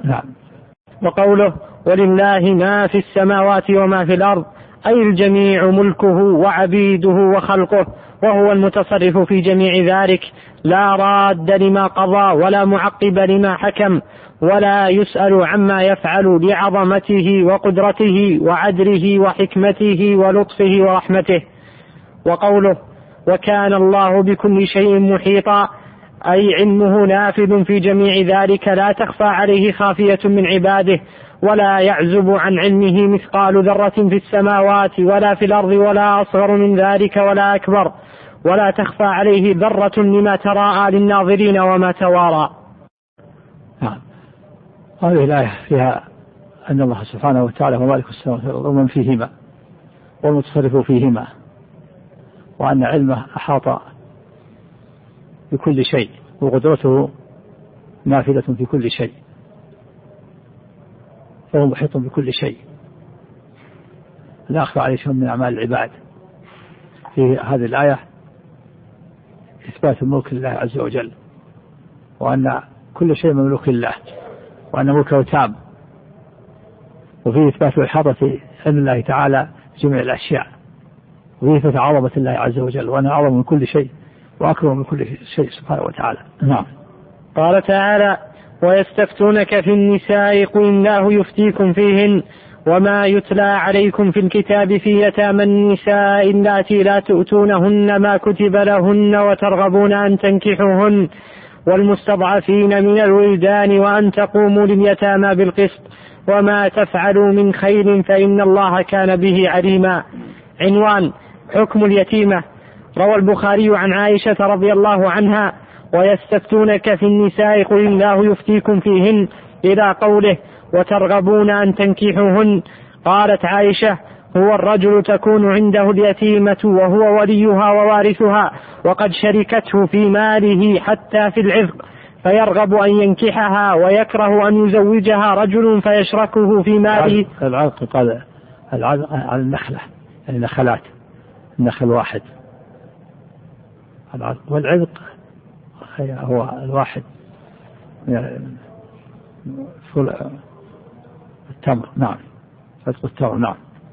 نعم. وقوله ولله ما في السماوات وما في الأرض أي الجميع ملكه وعبيده وخلقه، وهو المتصرف في جميع ذلك، لا راد لما قضى ولا معقب لما حكم، ولا يسأل عما يفعل لعظمته وقدرته وعدله وحكمته ولطفه ورحمته. وقوله وكان الله بكل شيء محيطا أي علمه نافذ في جميع ذلك، لا تخفى عليه خافية من عباده، ولا يعزب عن علمه مثقال ذرة في السماوات ولا في الأرض، ولا أصغر من ذلك ولا أكبر، ولا تخفى عليه ذرة لما تراءى للناظرين وما توارى. هذه الآية فيها أن الله سبحانه وتعالى هو مالك السماوات والأرض ومن فيهما والمتصرف فيهما، وأن علمه أحاط بكل شيء، وقدرته نافذة في كل شيء، فهو محيط بكل شيء، لا أخفى عليه شيء من أعمال العباد. في هذه الآية إثبات الملك لله عز وجل، وأن كل شيء مملوك لله، وأن ملكه تام، وفيه إثبات إحاطة علم الله تعالى جميع الأشياء، وفيه إثبات عظمة الله عز وجل، وأنه أعظم من كل شيء وأكرم من كل شيء سبحانه وتعالى. نعم. قال تعالى ويستفتونك في النساء قل الله يفتيكم فيهن وما يتلى عليكم في الكتاب في يتامى النساء اللاتي لا تؤتونهن ما كتب لهن وترغبون أن تنكحوهن والمستضعفين من الولدان وأن تقوموا لليتامى بالقسط وما تفعلوا من خير فإن الله كان به عليما. عنوان حكم اليتيمة. روى البخاري عن عائشة رضي الله عنها ويستفتونك في النساء قل الله يفتيكم فيهن إلى قوله وترغبون أن تنكحوهن. قالت عائشة هو الرجل تكون عنده اليتيمة وهو وليها ووارثها وقد شركته في ماله حتى في العذق فيرغب أن ينكحها ويكره أن يزوجها رجل فيشركه في ماله. العذق قال العذق على النخلة، يعني نخلات، النخل واحد، والعذق هو الواحد التمر. نعم، عذق التمر. نعم.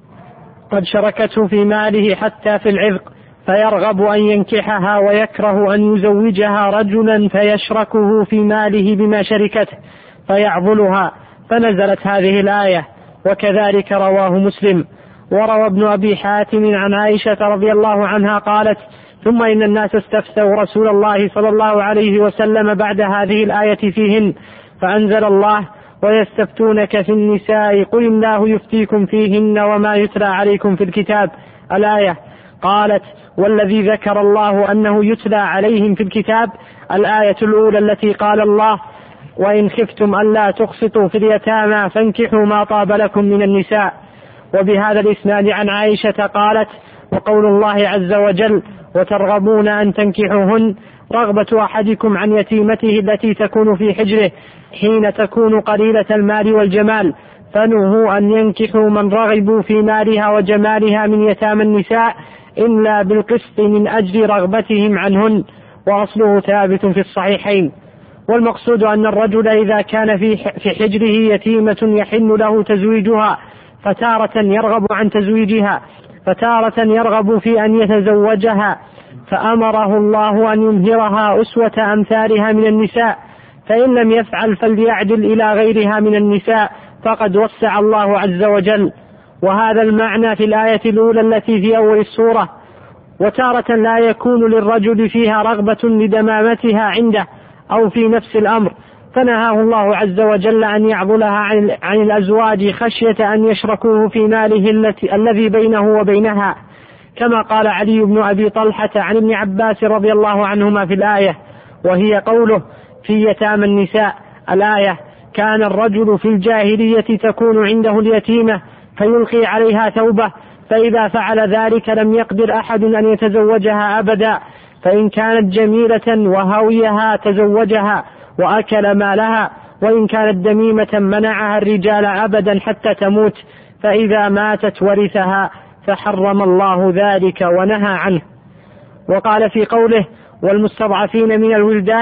قد شركته في ماله حتى في العذق فيرغب أن ينكحها ويكره أن يزوجها رجلا فيشركه في ماله بما شركته فيعضلها، فنزلت هذه الآية. وكذلك رواه مسلم. وروى ابن أبي حاتم عن عائشة رضي الله عنها قالت ثم إن الناس استفتوا رسول الله صلى الله عليه وسلم بعد هذه الآية فيهن فأنزل الله ويستفتونك في النساء قل الله يفتيكم فيهن وما يتلى عليكم في الكتاب الآية. قالت والذي ذكر الله أنه يتلى عليهم في الكتاب الآية الأولى التي قال الله وإن خفتم ألا تقسطوا في اليتامى فانكحوا ما طاب لكم من النساء. وبهذا الإسناد عن عائشة قالت وقول الله عز وجل وترغبون أن تنكحوهن رغبة أحدكم عن يتيمته التي تكون في حجره حين تكون قليلة المال والجمال فنهوا أن ينكحوا من رغبوا في مالها وجمالها من يتامى النساء إلا بالقسط من أجل رغبتهم عنهن. وأصله ثابت في الصحيحين. والمقصود أن الرجل إذا كان في حجره يتيمة يحن له تزويجها فتارة يرغب عن تزويجها فتارة يرغب في أن يتزوجها فأمره الله أن يمهرها أسوة أمثالها من النساء فإن لم يفعل فليعدل إلى غيرها من النساء فقد وسع الله عز وجل. وهذا المعنى في الآية الأولى التي في أول السورة. وتارة لا يكون للرجل فيها رغبة لدمامتها عنده أو في نفس الأمر فنهاه الله عز وجل أن يعضلها عن الأزواج خشية أن يشركوه في ماله الذي بينه وبينها كما قال علي بن أبي طلحة عن ابن عباس رضي الله عنهما في الآية وهي قوله في يتامى النساء الآية. كان الرجل في الجاهلية تكون عنده اليتيمة فيلقي عليها ثوبه فإذا فعل ذلك لم يقدر أحد أن يتزوجها أبدا فإن كانت جميلة وهويها تزوجها وأكل مالها وإن كانت دميمة منعها الرجال أبدا حتى تموت فإذا ماتت ورثها فحرم الله ذلك ونهى عنه. وقال في قوله والمستضعفين من الولدان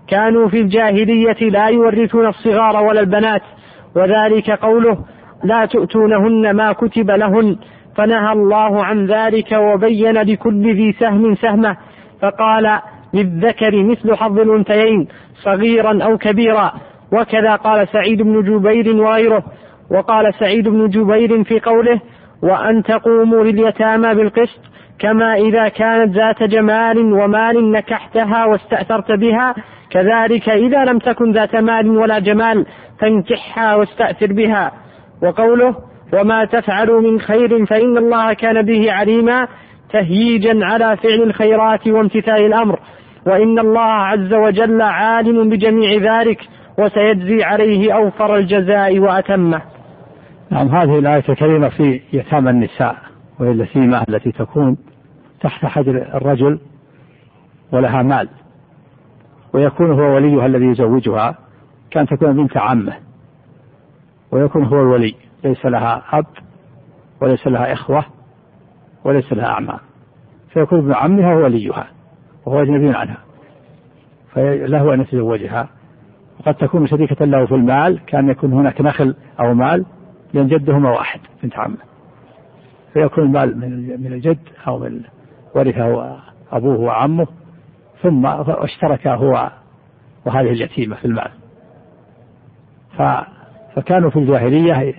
كانوا في الجاهلية لا يورثون الصغار ولا البنات، وذلك قوله لا تؤتونهن ما كتب لهن، فنهى الله عن ذلك وبين لكل ذي سهم سهمه، فقال للذكر مثل حظ الأنثيين صغيرا أو كبيرا. وكذا قال سعيد بن جبير وغيره. وقال سعيد بن جبير في قوله وأن تقوموا لليتامى بالقسط، كما إذا كانت ذات جمال ومال نكحتها واستأثرت بها، كذلك إذا لم تكن ذات مال ولا جمال فانكحها واستأثر بها. وقوله وما تفعلوا من خير فإن الله كان به عليما، تهييجا على فعل الخيرات وامتثال الأمر، وإن الله عز وجل عالم بجميع ذلك وسيجزي عليه أوفر الجزاء وأتمه. نعم، هذه الآية الكريمة في يتامى النساء، وهي اليتيمة التي تكون تحت حجر الرجل ولها مال، ويكون هو وليها الذي يزوجها، كان تكون بنت عمه ويكون هو الولي، ليس لها أب وليس لها إخوة وليس لها أعمام، فيكون ابن عمها هو وليها وهو أجنبي عنها، فله أن يتزوجها. وقد تكون شريكة له في المال، كان يكون هناك نخل أو مال لأن جدهما واحد بنت عمه، فيكون المال من الجد أو من ورثه أبوه وعمه، ثم اشتركا هو وهذه اليتيمة في المال. فكانوا في الجاهلية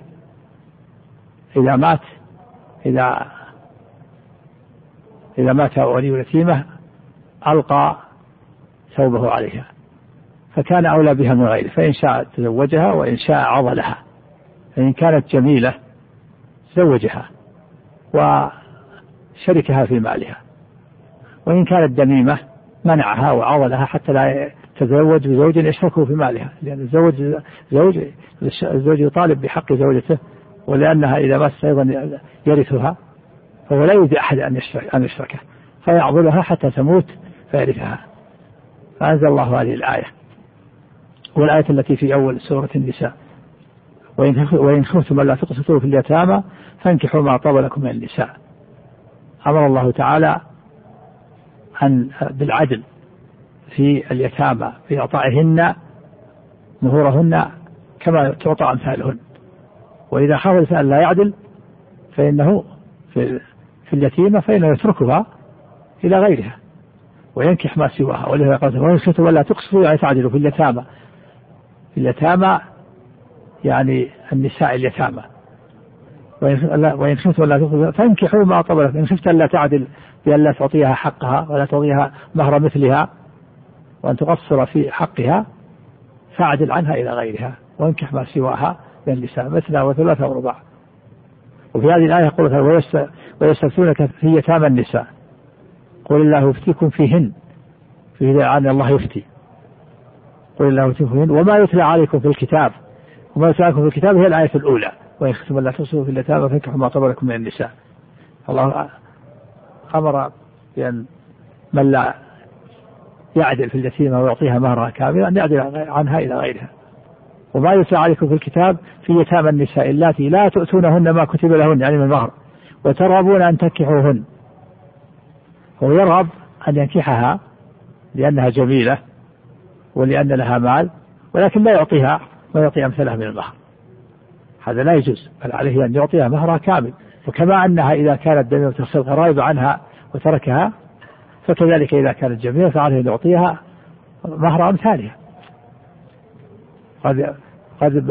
إذا مات ولي اليتيمة ألقى ثوبه عليها، فكان أولى بها من غيره، فإن شاء تزوجها وإن شاء عضلها، فإن كانت جميلة زوجها وشركها في مالها، وإن كانت دميمة منعها وعضلها حتى لا تتزوج بزوج يشركه في مالها، لأن الزوج يطالب بحق زوجته، ولأنها إذا مات أيضا يرثها، فهو لا يريد أحد أن يشركه، فيعضلها حتى تموت فيرثها. فأنزل الله هذه الآية، والآية التي في أول سورة النساء وإن خفتم ألا تقسطوا في اليتامى فانكحوا ما طاب لكم من النساء. أمر الله تعالى بالعدل في اليتامى، في إعطائهن مهورهن كما تعطى أمثالهن، وإذا خاف الإنسان لا يعدل فإنه في اليتيمة فإنه يتركها إلى غيرها وينكح ما سواها. ولذا قال وإن خفتم ألا تقسطوا يعني تعدلوا في اليتامى يعني النساء اليتامى، وإن خفتم ألا تقسطوا فانكحوا ما طاب لكم. إن خفت ألا تعدل بأن لا تعطيها حقها ولا تعطيها مهر مثلها وأن تقصر في حقها فاعدل عنها إلى غيرها وانكح ما سواها من النساء مثنى وثلاثة ورباع. وفي هذه الآية يقول ويستفتونك في يتامى النساء قل الله يفتيكم فيهن، في عن الله يفتي، قل الله يفتيكم فيهن وما يتلى عليكم في الكتاب. وما يتلى عليكم في الكتاب هي الآية الأولى وإن خفتم ألا تقسطوا في اليتامى فانكحوا ما طاب لكم من النساء. الله أمر بأن من لا يعدل في اليتيمة ويعطيها مهرها كاملا أن يعدل عنها إلى غيرها. وما يتلى عليكم في الكتاب في يتامى النساء اللاتي لا تؤتونهن ما كتب لهن يعني من المهر وترغبون أن تنكحوهن. هو يرغب أن ينكحها لأنها جميلة ولأن لها مال، ولكن لا يعطيها ويعطي أمثالها من المهر، هذا لا يجوز، بل عليه أن يعطيها مهرها كامل. وكما أنها إذا كانت دميمة تصل غرائب عنها وتركها، فكذلك إذا كانت جميلة فعليه أن يعطيها مهر أمثالها. قد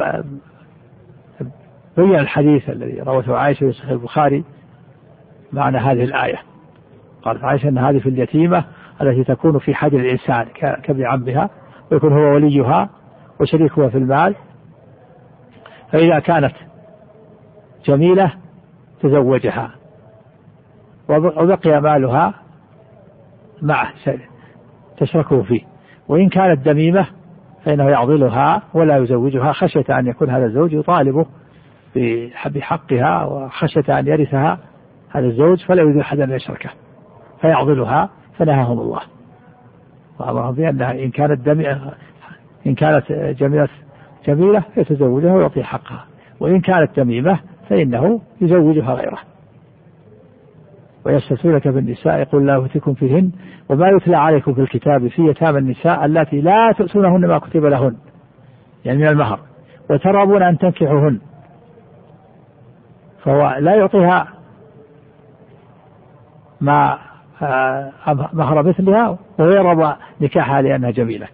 بين الحديث الذي روته عائشة في صحيح البخاري معنى هذه الآية. قالت عائشة أن هذه في اليتيمة التي تكون في حجر الإنسان كابن عمها ويكون هو وليها وشريكها في المال، فإذا كانت جميلة تزوجها وبقي مالها معه تشركه فيه، وإن كانت دميمة فإنه يعضلها ولا يزوجها خشية أن يكون هذا الزوج يطالبه بحقها وخشية أن يرثها هذا الزوج فلا يريد أحد أن يشركه فيعضلها. فنهاهم الله وأمرهم بأنها إن كانت جميلة يتزوجها ويعطي حقها، وإن كانت دميمة فإنه يزوجها غيره. ويستفتونك بالنساء يقول الله يفتيكم فيهن وما يتلى عليكم في الكتاب في يتامى النساء اللاتي لا تؤتونهن ما كتب لهن يعني من المهر وترغبون أن تنكحوهن، فهو لا يعطيها ما مهر مثلها ويرغب نكاحها لأنها جميلة،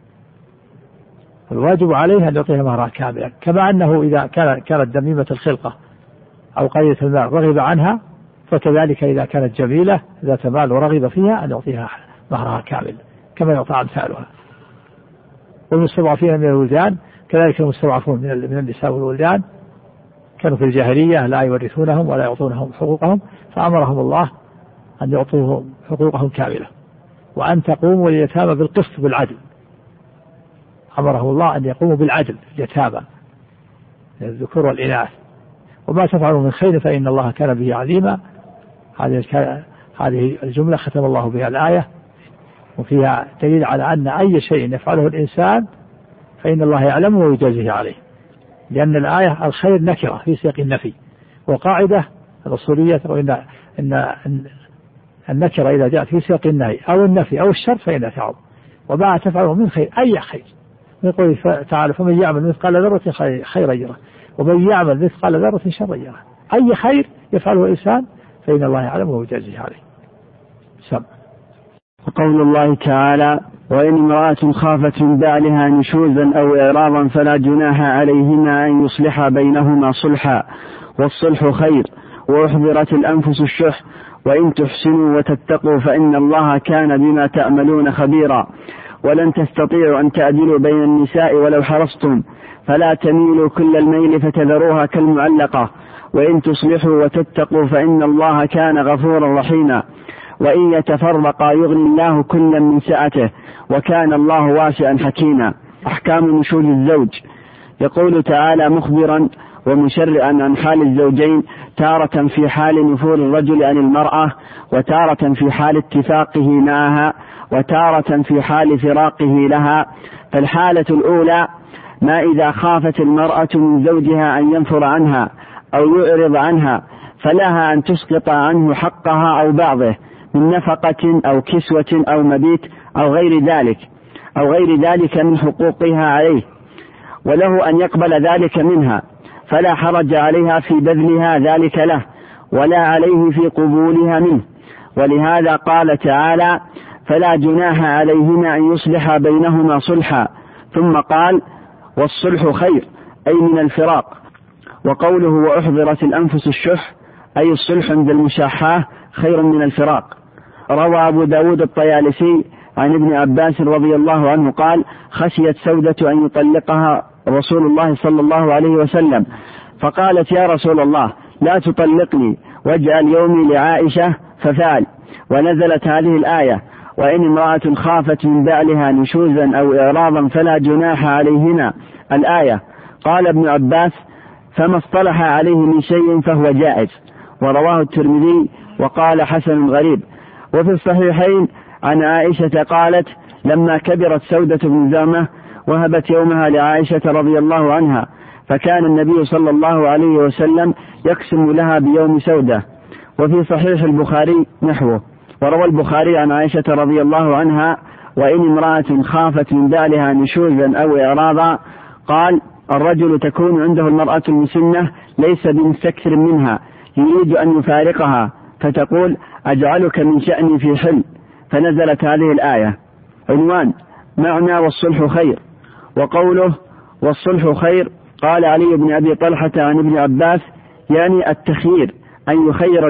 الواجب عليه أن يعطيها مهرها كاملا، كما أنه إذا كانت دميمة الخلقة أو قليلة المال رغب عنها، فكذلك إذا كانت جميلة ذات مال ورغب فيها أن يعطيها مهرها كامل كما يعطى أمثالها. والمستضعفين من الولدان كذلك المستضعفون من النساء والولدان كانوا في الجاهلية لا يورثونهم ولا يعطونهم حقوقهم، فأمرهم الله أن يعطوهم حقوقهم كاملة، وأن تقوموا لليتامى بالقسط بالعدل، أمرهم الله أن يقوموا بالعدل اليتامى الذكور والإناث، وما تفعلوا من خير فإن الله كان به عليما. هذه الجملة ختم الله بها الآية، وفيها دليل على أن أي شيء يفعله الإنسان فإن الله يعلمه ويجازيه عليه، لأن الآية الخير نكرة في سياق النفي، وقاعدة الأصولية إن النكرة إذا جاءت في سياق النهي أو النفي أو الشر فإنها تعم، وما تفعله من خير أي خير، يقول تعالى فمن يعمل مثقال ذرة خيرا يره ومن يعمل مثقال ذرة شرا يره، أي خير يفعله الإنسان فإن الله يعلمه ويجازيه عليه. سم. وقول الله تعالى وإن امرأة خافت من بعلها نشوزا أو إعراضا فلا جناح عليهما أن يصلحا بينهما صلحا والصلح خير وأحضرت الأنفس الشح وإن تحسنوا وتتقوا فإن الله كان بما تعملون خبيرا ولن تستطيعوا أن تعدلوا بين النساء ولو حرصتم فلا تميلوا كل الميل فتذروها كالمعلقة وإن تصلحوا وتتقوا فإن الله كان غفورا رحيما وإن يتفرقا يغني الله كلا من سعته وكان الله واسعا حكيما. أحكام نشوز الزوج. يقول تعالى مخبرا ومشرعا عن حال الزوجين، تارة في حال نفور الرجل عن المرأة، وتارة في حال اتفاقه معها، وتارة في حال فراقه لها. فالحالة الأولى ما إذا خافت المرأة من زوجها أن ينفر عنها أو يعرض عنها فلها أن تسقط عنه حقها أو بعضه من نفقة أو كسوة أو مبيت أو غير ذلك من حقوقها عليه، وله أن يقبل ذلك منها، فلا حرج عليها في بذلها ذلك له ولا عليه في قبولها منه. ولهذا قال تعالى فلا جناح عليهما أن يصلحا بينهما صلحا، ثم قال والصلح خير أي من الفراق. وقوله وأحضرت الأنفس الشح أي الصلح عند المشاحاه خير من الفراق. روى أبو داود الطيالسي عن ابن عباس رضي الله عنه قال خشيت سودة أن يطلقها رسول الله صلى الله عليه وسلم، فقالت يا رسول الله لا تطلقني واجعل يومي لعائشة، ففعل، ونزلت هذه الآية وإن امرأة خافت من بعلها نشوزا أو إعراضا فلا جناح عليهما الآية. قال ابن عباس فما اصطلح عليه من شيء فهو جائز. ورواه الترمذي وقال حسن غريب. وفي الصحيحين عن عائشة قالت لما كبرت سودة بن زمة وهبت يومها لعائشة رضي الله عنها، فكان النبي صلى الله عليه وسلم يقسم لها بيوم سودة. وفي صحيح البخاري نحوه. وروى البخاري عن عائشة رضي الله عنها وإن امرأة خافت من بعلها نشوزا أو إعراضا قال الرجل تكون عنده المرأة المسنة ليس بمستكثر منها يريد أن يفارقها فتقول أجعلك من شأني في حل، فنزلت هذه الآية. عنوان معنى والصلح خير. وقوله والصلح خير قال علي بن أبي طلحة عن ابن عباس يعني التخيير أن يخير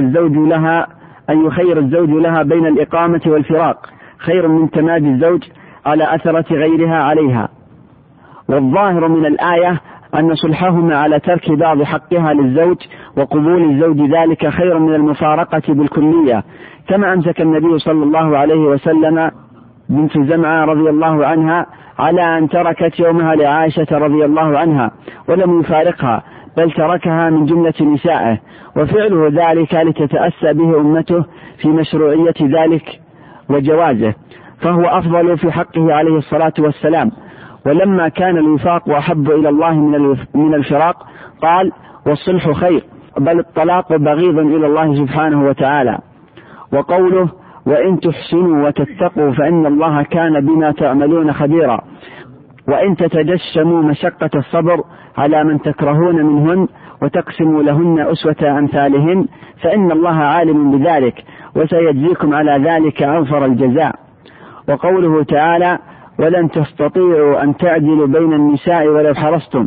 الزوج لها بين الإقامة والفراق خير من تمادي الزوج على أثرة غيرها عليها. والظاهر من الآية أن صلحهما على ترك بعض حقها للزوج وقبول الزوج ذلك خير من المفارقة بالكلية، كما أمسك النبي صلى الله عليه وسلم بنت زمعة رضي الله عنها على أن تركت يومها لعائشة رضي الله عنها ولم يفارقها بل تركها من جملة نسائه، وفعله ذلك لتتأسى به أمته في مشروعية ذلك وجوازه، فهو أفضل في حقه عليه الصلاة والسلام. ولما كان الوفاق أحب إلى الله من الفراق قال والصلح خير، بل الطلاق بغيض إلى الله سبحانه وتعالى. وقوله وإن تحسنوا وتتقوا فإن الله كان بما تعملون خبيرا. وإن تتجشموا مشقة الصبر على من تكرهون منهن وتقسموا لهن أسوة أمثالهن فإن الله عالم بذلك وسيجزيكم على ذلك أوفر الجزاء. وقوله تعالى ولن تستطيعوا أن تعدلوا بين النساء ولو حرصتم،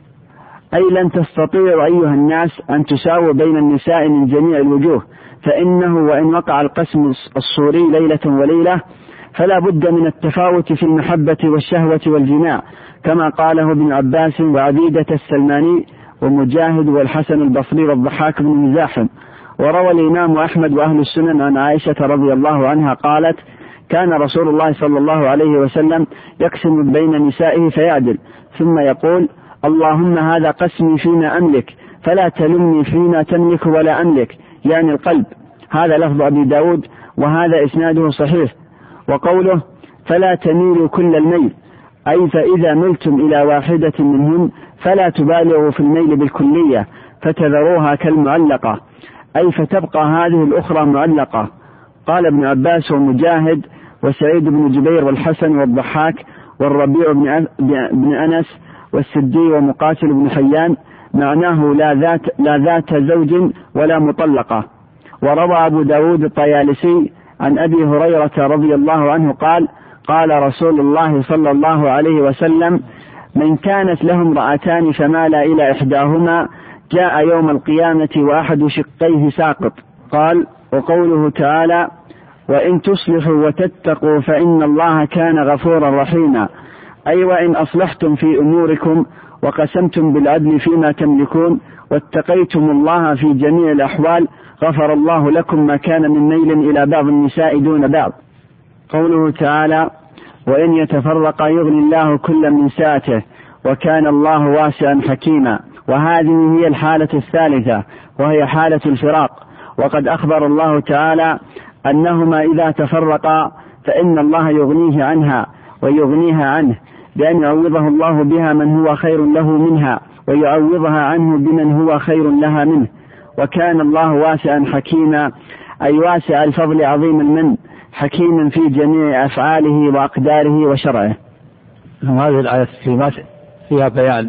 أي لن تستطيعوا أيها الناس أن تساووا بين النساء من جميع الوجوه، فإنه وإن وقع القسم الصوري ليلة وليلة فلا بد من التفاوت في المحبة والشهوة والجماع، كما قاله ابن عباس وعبيدة السلماني ومجاهد والحسن البصري والضحاك بن مزاحم. وروى الإمام أحمد وأهل السنن عن عائشة رضي الله عنها قالت كان رسول الله صلى الله عليه وسلم يقسم بين نسائه فيعدل ثم يقول اللهم هذا قسمي فيما أملك فلا تلمني فيما تملك ولا أملك، يعني القلب. هذا لفظ أبي داود وهذا إسناده صحيح. وقوله فلا تميلوا كل الميل، أي فإذا ملتم إلى واحدة منهن فلا تبالغوا في الميل بالكلية فتذروها كالمعلقة، أي فتبقى هذه الأخرى معلقة. قال ابن عباس ومجاهد وسعيد بن جبير والحسن والضحاك والربيع بن أنس والسدي ومقاتل بن حيان معناه لا ذات زوج ولا مطلقة. وروى أبو داود الطيالسي عن أبي هريرة رضي الله عنه قال قال رسول الله صلى الله عليه وسلم من كانت له امرأتان فمال إلى إحداهما جاء يوم القيامة وأحد شقيه ساقط. قال وقوله تعالى وإن تصلحوا وتتقوا فإن الله كان غفورا رحيما، أي وإن أصلحتم في أموركم وقسمتم بالعدل فيما تملكون واتقيتم الله في جميع الأحوال غفر الله لكم ما كان من ميل إلى بعض النساء دون بعض. قوله تعالى وإن يتفرقا يغني الله كلا من سعته وكان الله واسعا حكيما. وهذه هي الحالة الثالثة وهي حالة الفراق، وقد أخبر الله تعالى أنهما إذا تفرقا فإن الله يغنيه عنها ويغنيها عنه بأن يعوضه الله بها من هو خير له منها ويعوضها عنه بمن هو خير لها منه. وكان الله واسعا حكيما، أي واسع الفضل عظيم المن حكيما في جميع أفعاله وأقداره وشرعه. هذه الآية الكريمات فيها بيان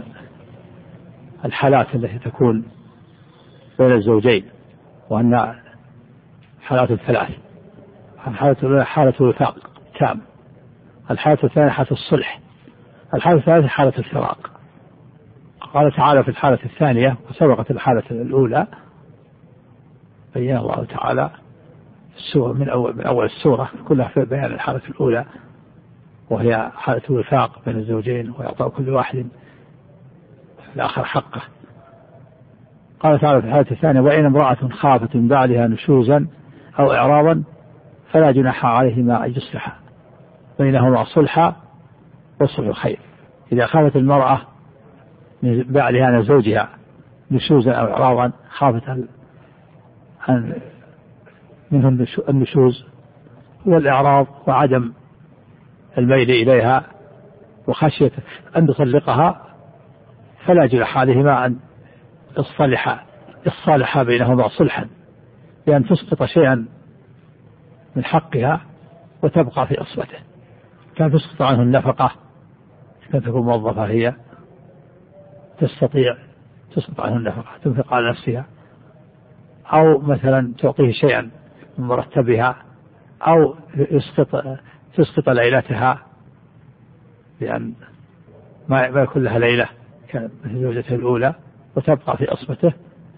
الحالات التي تكون بين الزوجين، وأن حالات ثلاث. الحالة الأولى حالة الوفاق تام، الحالة الثانية حالة الصلح، الحالة الثالثة حالة الفراق. قال تعالى في الحالة الثانية وسبقت الحالة الأولى بين الله تعالى السورة من أول السورة كلها في بيان الحالة الأولى وهي حالة الوفاق بين الزوجين ويعطى كل واحد الآخر حقه. قال تعالى في الحالة الثانية وإن امرأة خافت من بعدها نشوزا أو إعراضا فلا جناح عليهما أن يصلحا بينهما صلحا والصلح خير. إذا خافت المرأة من بعدها عن زوجها نشوزا أو إعراضا، خافت منه النشوز والإعراض وعدم الميل إليها وخشية أن تطلقها فلا جناح عليهما أن الصالحة بينهما صلحا بأن تسقط شيئا من حقها وتبقى في عصبته، كان تسقط عنه النفقة، كان تكون موظفة هي تستطيع تسقط عنه النفقة تنفق على نفسها، أو مثلا تعطيه شيئا من مرتبها، أو تسقط ليلتها لأن ما يكون لها ليلة كانت مثل زوجته الأولى وتبقى في عصبته.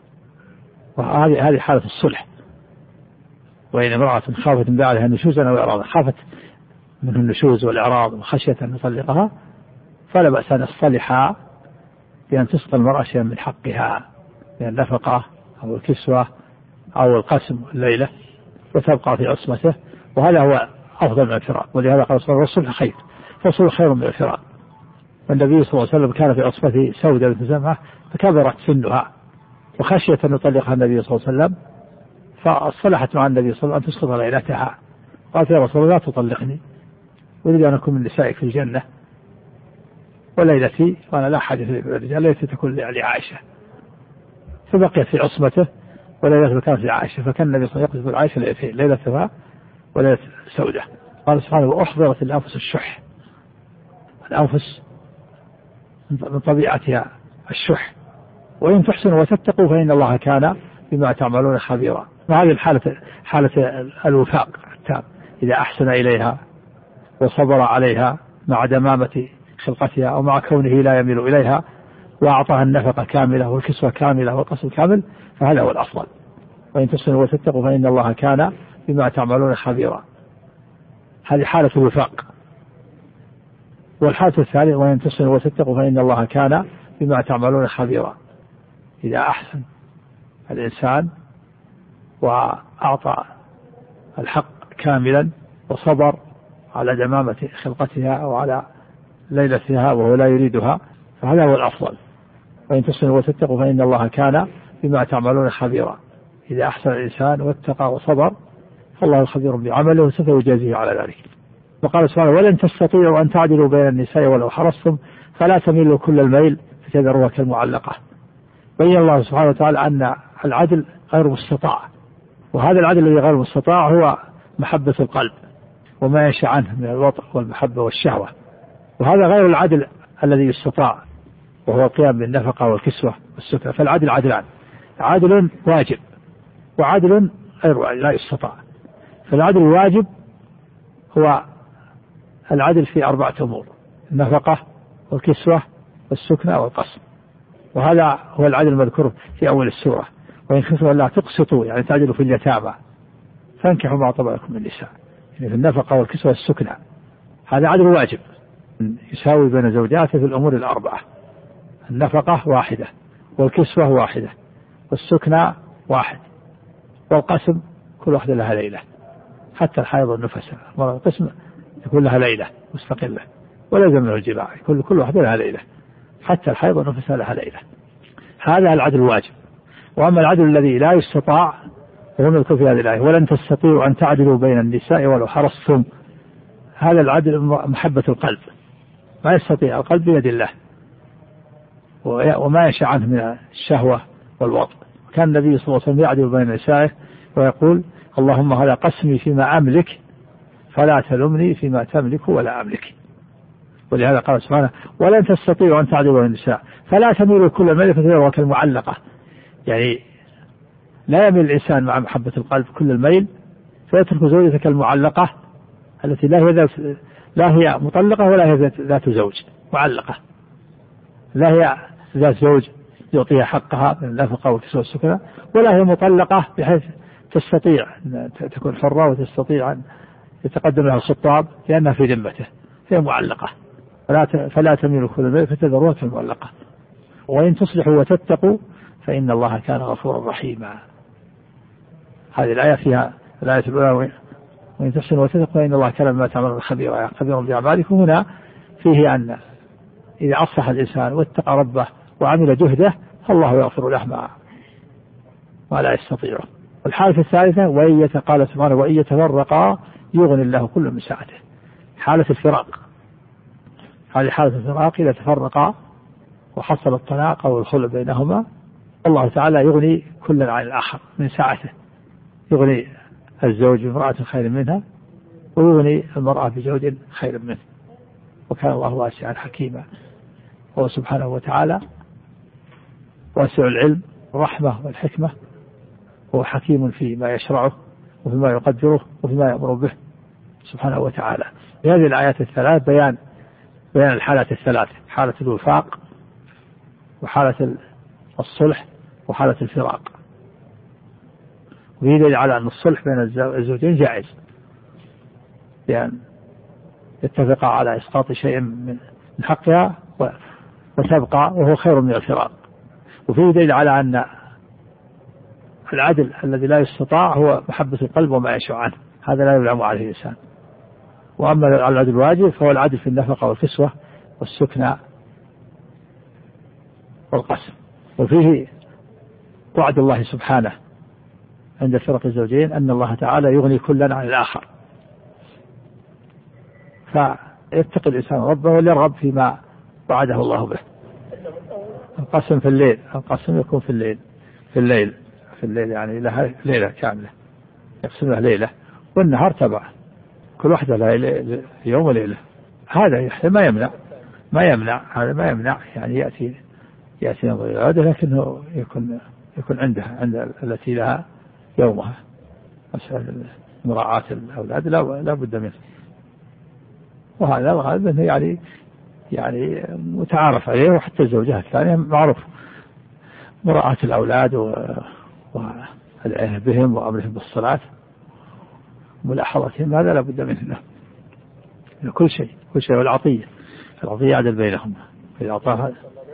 وهذه حالة الصلح. وإن امرأة خافت من بعدها نشوزا أو إعراضا، خافت منه النشوز والإعراض وخشية أن يطلقها فلا بأس أن تصلحها بأن تسقط المرأة شيئا من حقها من النفقة أو الكسوة أو القسم الليلة وتبقى في عصمته، وهذا هو أفضل من الفراق. ولهذا قال صلى الله عليه وسلم الصلح خير، فالصلح خير من الفراق. والنبي صلى الله عليه وسلم كان في عصمته سودة بنت زمعة فكبرت سنها وخشية أن يطلقها النبي صلى الله عليه وسلم فصلحت مع النبي صلى الله عليه وسلم أن تسقط ليلتها، قالت يا رسول الله لا تطلقني أريد أن أكون من نسائك في الجنة وليلتي وأنا لا حاجة للرجال، ليلتي تكون لعائشة. فبقيت في عصمته وليلة كانت لعائشة، فكان النبي صلى الله عليه وسلم يقذف العائشة ليلتين، ليلة صفاء وليلة سودة. قال سبحانه وأحضرت الأنفس الشح. الأنفس من طبيعتها الشح، وإن تحسنوا وتتقوا فإن الله كان بما تعملون خبيرا. وهذه حالة الوفاق التام، إذا أحسن إليها وصبر عليها مع دمامة خلقتها أو مع كونه لا يميل إليها، وأعطاها النفقة كاملة والكسوة كاملة والقسم كامل، فهذا هو الأفضل. وإن تحسنوا وتتقوا فإن الله كان بما تعملون خبيرا. هذه حالة الوفاق. والحالة الثانية وإن تحسنوا وتتقوا فإن الله كان بما تعملون خبيرا. إذا أحسن الإنسان وأعطى الحق كاملا وصبر على دمامة خلقتها أو على ليلتها وهو لا يريدها، فهذا هو الأفضل. وإن تحسنوا وتتقوا فإن الله كان بما تعملون خبيرا. إذا أحسن الإنسان واتقى وصبر فالله خبير بعمله وسوف يجازيه على ذلك. وقال سبحانه ولن تستطيعوا أن تعدلوا بين النساء ولو حرصتم فلا تميلوا كل الميل فتذروها كالمعلقة. بين الله سبحانه وتعالى أن العدل غير مستطاع، وهذا العدل الذي غير مستطاع هو محبة القلب وما ينشأ عنه من الوطء والمحبة والشهوة، وهذا غير العدل الذي يستطاع وهو القيام بالنفقة والكسوة والسكنة. فالعدل عدلان، عدل واجب وعدل غير لا يستطاع. فالعدل الواجب هو العدل في 4 أمور: النفقة والكسوة والسكنة والقسم، وهذا هو العدل المذكور في أول السورة. وإن خفتم ألا تقسطوا يعني تعدلوا في اليتامى فانكحوا ما طاب لكم من النساء، يعني في النفقة والكسوة والسكنة. هذا عدل واجب يساوي بين زوجاته في الأمور ال4: النفقة واحدة والكسوة واحدة والسكنة واحد والقسم كل واحدة لها ليلة، حتى الحائض والنفس القسم يكون لها ليلة مستقلة ولا يلزم منه الجماع، كل واحدة لها ليلة، حتى الحائض والنفس لها ليلة. هذا العدل الواجب. وأما العدل الذي لا يستطاع فهو مذكور في هذه الآية: ولن تستطيعوا أن تعدلوا بين النساء ولو حرصتم. هذا العدل محبة القلب، ما يستطيع القلب بيد الله وما يشاء عنه من الشهوة والوطء. كان النبي صلى الله عليه وسلم يعدل بين نسائه ويقول: اللهم هذا قسمي فيما أملك فلا تلمني فيما تملك ولا أملك. ولهذا قال سبحانه: ولن تستطيعوا أن تعدلوا بين النساء فلا تميلوا كل ميل فتذروها كالمعلقة. يعني لا يميل الإنسان مع محبة القلب كل الميل فيترك زوجته كالمعلقة التي لا هي مطلقة ولا هي ذات زوج، معلقة، لا هي ذات زوج يعطيها حقها من النفقة والكسوة والسكنة، ولا هي مطلقة بحيث تستطيع أن تكون حرة وتستطيع أن يتقدم لها الخطاب لأنها في ذمته، هي معلقة. فلا تميلوا كل الميل فتذروها كالمعلقة. وإن تصلحوا وتتقوا فإن الله كان غفورا رحيما. هذه الآية فيها الآية الأولى: وإن تحسنوا وتتقوا فإن الله كان بما تعملون خبيرا، خبير بأعمالكم. هنا فيه أن إذا أصلح الإنسان واتقى ربه وعمل جهده فالله يغفر له ما لا يستطيعه. والحالة الثالثة قال سبحانه: وإن يتفرقا يغني الله كل من سعته. حالة الفراق، هذه حالة الفراق إذا تفرقا وحصل الطلاق أو الخلع بينهما الله تعالى يغني كل عن الآخر من سعته، يغني الزوج بامرأة خير منها ويغني المرأة بزوج خير منه، وكان الله واسعا حكيما. هو سبحانه وتعالى واسع العلم والرحمة والحكمة، هو حكيم فيما يشرعه وفيما يقدره وفيما يأمر به سبحانه وتعالى. في هذه الآيات الثلاث بيان الحالات الثلاث: حالة الوفاق وحالة الصلح وحالة الفراق. ويدل على أن الصلح بين الزوجين جائز بأن يتفقا على إسقاط شيء من حقها وتبقى وهو خير من الفراق. وفيه دليل على أن العدل الذي لا يستطاع هو محبة القلب وما يشاء عنه، هذا لا يلام عليه الإنسان. وأما العدل الواجب فهو العدل في النفقة والكسوة والسكنى والقسم. وفيه وعد الله سبحانه عند فرق الزوجين أن الله تعالى يغني كلا عن الآخر، فيتقي الإنسان ربه وليرغب فيما وعده الله به. القسم في الليل، القسم يكون في الليل في الليل يعني لها ليلة كاملة يقسم لها ليلة، والنهار تبع كل واحدة لها يوم وليلة. هذا ما يمنع هذا ما يمنع يعني يأتي ينظر إلى العادة، لكنه يكون عندها عند التي لها يومها. مسألة مراعاة الأولاد لا بد منه، وهذا منه يعني متعارف عليه، وحتى الزوجات الثانية معروف مراعاة الأولاد والعناية بهم وأمرهم بالصلاة ملاحظتهم، هذا لا بد منه كل شيء. والعطية يعدل بينهم إذا أعطاها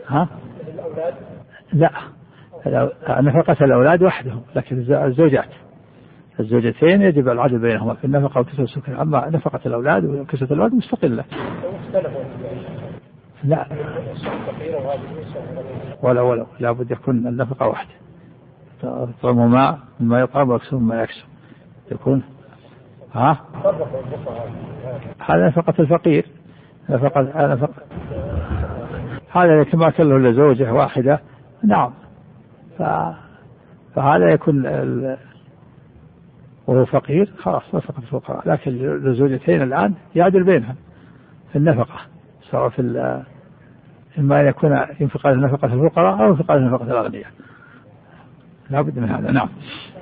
لا نفقة الأولاد وحدهم، لكن الزوجتين يجب العدل بينهما في النفقة وكسوة السكن. أما نفقة الأولاد وكسوة الأولاد مستقلة. لا ولا لا بد يكون النفقة واحدة، يطعمهما مما يطعم ويكسوهم مما يكسو يكون هذا نفقة الفقير. هذا كما كله لزوجة واحدة نعم، فهذا يكون وهو فقير خلاص نفقة الفقراء، لكن لزوجتين الآن يعدل بينها في النفقة، سواء في إما أن يكون ينفق على نفقة الفقراء أو ينفق على نفقة الأغنياء، لا بد من هذا. نعم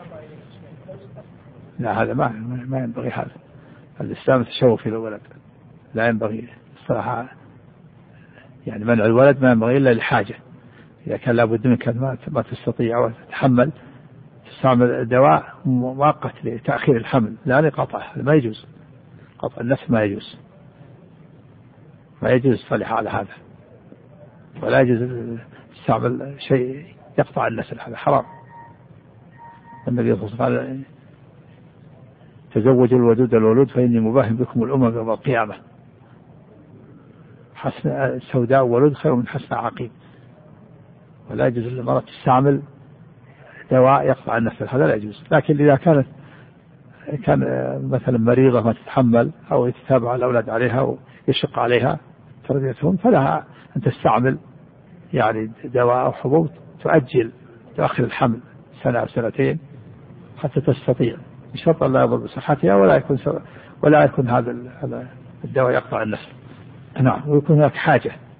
لا هذا ما ينبغي، هذا الإسلام تشوف إلى الولد، لا ينبغي الصراحة يعني منع الولد ما ينبغي إلا لحاجة. إذا كان لابد منك ما تستطيع وتتحمل تستعمل دواء مؤقت لتأخير الحمل لا لقطعه، ما يجوز قطع النفس، ما يجوز صالح على هذا، ولا يجوز تستعمل شيء يقطع النسل، هذا حرام. النبي صلى الله عليه وسلم قال تزوجوا الولود فإني مباهم بكم الأمم يوم القيامة، حسن سوداء ولد خير من حسن عقيم. ولا يجوز للمرأة تستعمل دواء يقطع النسل، هذا لا يجوز. لكن إذا كان مثلا مريضة ما تتحمل أو يتتابع الأولاد عليها ويشق عليها تربيتهم، فلها أن تستعمل يعني دواء أو حبوب تؤخر الحمل سنة أو سنتين حتى تستطيع، بشرط لا يضر بصحتها ولا يكون هذا الدواء يقطع النسل. نعم، ويكون هناك حاجة